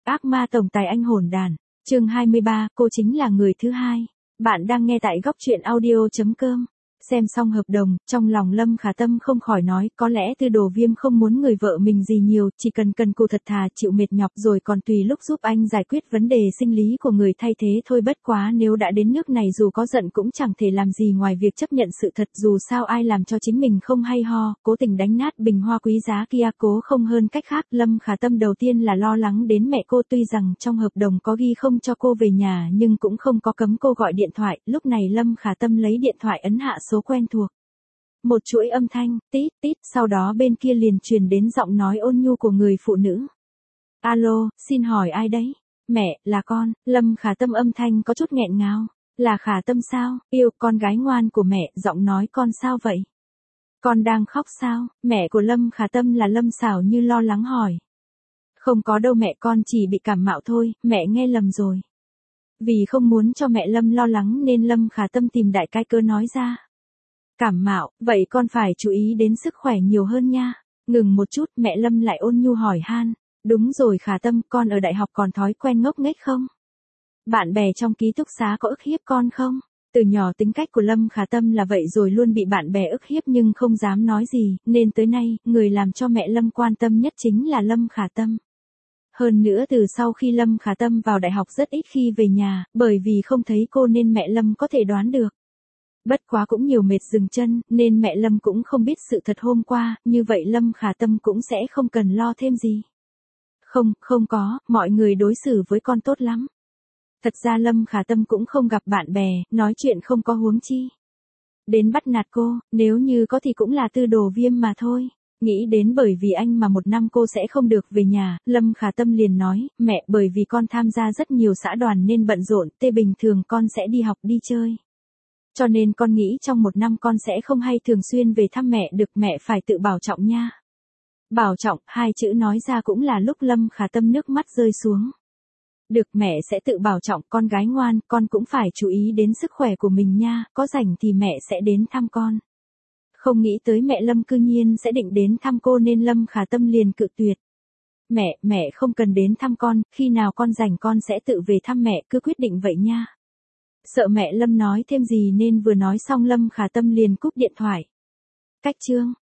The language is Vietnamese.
Ác ma tổng tài anh hồn đàn. Chương 23, cô chính là người thứ hai. Bạn đang nghe tại góc truyện audio.com. Xem xong hợp đồng, trong lòng Lâm Khả Tâm không khỏi nói, có lẽ Tư Đồ Viêm không muốn người vợ mình gì nhiều, chỉ cần cần cù thật thà chịu mệt nhọc rồi còn tùy lúc giúp anh giải quyết vấn đề sinh lý của người thay thế thôi. Bất quá nếu đã đến nước này dù có giận cũng chẳng thể làm gì ngoài việc chấp nhận sự thật, dù sao ai làm cho chính mình không hay ho, cố tình đánh nát bình hoa quý giá kia cố không hơn cách khác. Lâm Khả Tâm đầu tiên là lo lắng đến mẹ cô, tuy rằng trong hợp đồng có ghi không cho cô về nhà nhưng cũng không có cấm cô gọi điện thoại. Lúc này Lâm Khả Tâm lấy điện thoại ấn hạ số quen thuộc. Một chuỗi âm thanh, tít tít, sau đó bên kia liền truyền đến giọng nói ôn nhu của người phụ nữ. Alo, xin hỏi ai đấy? Mẹ, là con. Lâm Khả Tâm âm thanh có chút nghẹn ngào. Là Khả Tâm sao? Yêu, con gái ngoan của mẹ. Giọng nói con sao vậy? Con đang khóc sao? Mẹ của Lâm Khả Tâm là Lâm Xảo Như lo lắng hỏi. Không có đâu mẹ, con chỉ bị cảm mạo thôi, mẹ nghe lầm rồi. Vì không muốn cho mẹ Lâm lo lắng nên Lâm Khả Tâm tìm đại cái cớ nói ra. Cảm mạo, vậy con phải chú ý đến sức khỏe nhiều hơn nha. Ngừng một chút, mẹ Lâm lại ôn nhu hỏi han. Đúng rồi Khả Tâm, con ở đại học còn thói quen ngốc nghếch không? Bạn bè trong ký túc xá có ức hiếp con không? Từ nhỏ tính cách của Lâm Khả Tâm là vậy rồi, luôn bị bạn bè ức hiếp nhưng không dám nói gì, nên tới nay, người làm cho mẹ Lâm quan tâm nhất chính là Lâm Khả Tâm. Hơn nữa từ sau khi Lâm Khả Tâm vào đại học rất ít khi về nhà, bởi vì không thấy cô nên mẹ Lâm có thể đoán được. Bất quá cũng nhiều mệt dừng chân, nên mẹ Lâm cũng không biết sự thật hôm qua, như vậy Lâm Khả Tâm cũng sẽ không cần lo thêm gì. Không có, mọi người đối xử với con tốt lắm. Thật ra Lâm Khả Tâm cũng không gặp bạn bè, nói chuyện không có huống chi. Đến bắt nạt cô, nếu như có thì cũng là Tư Đồ Viêm mà thôi. Nghĩ đến bởi vì anh mà một năm cô sẽ không được về nhà, Lâm Khả Tâm liền nói, mẹ, bởi vì con tham gia rất nhiều xã đoàn nên bận rộn, bình thường con sẽ đi học đi chơi. Cho nên con nghĩ trong một năm con sẽ không hay thường xuyên về thăm mẹ được, mẹ phải tự bảo trọng nha. Bảo trọng, hai chữ nói ra cũng là lúc Lâm Khả Tâm nước mắt rơi xuống. Được, mẹ sẽ tự bảo trọng, con gái ngoan, con cũng phải chú ý đến sức khỏe của mình nha, có rảnh thì mẹ sẽ đến thăm con. Không nghĩ tới mẹ Lâm cư nhiên sẽ định đến thăm cô nên Lâm Khả Tâm liền cự tuyệt. Mẹ không cần đến thăm con, khi nào con rảnh con sẽ tự về thăm mẹ, cứ quyết định vậy nha. Sợ mẹ Lâm nói thêm gì nên vừa nói xong Lâm Khả Tâm liền cúp điện thoại. Cách chương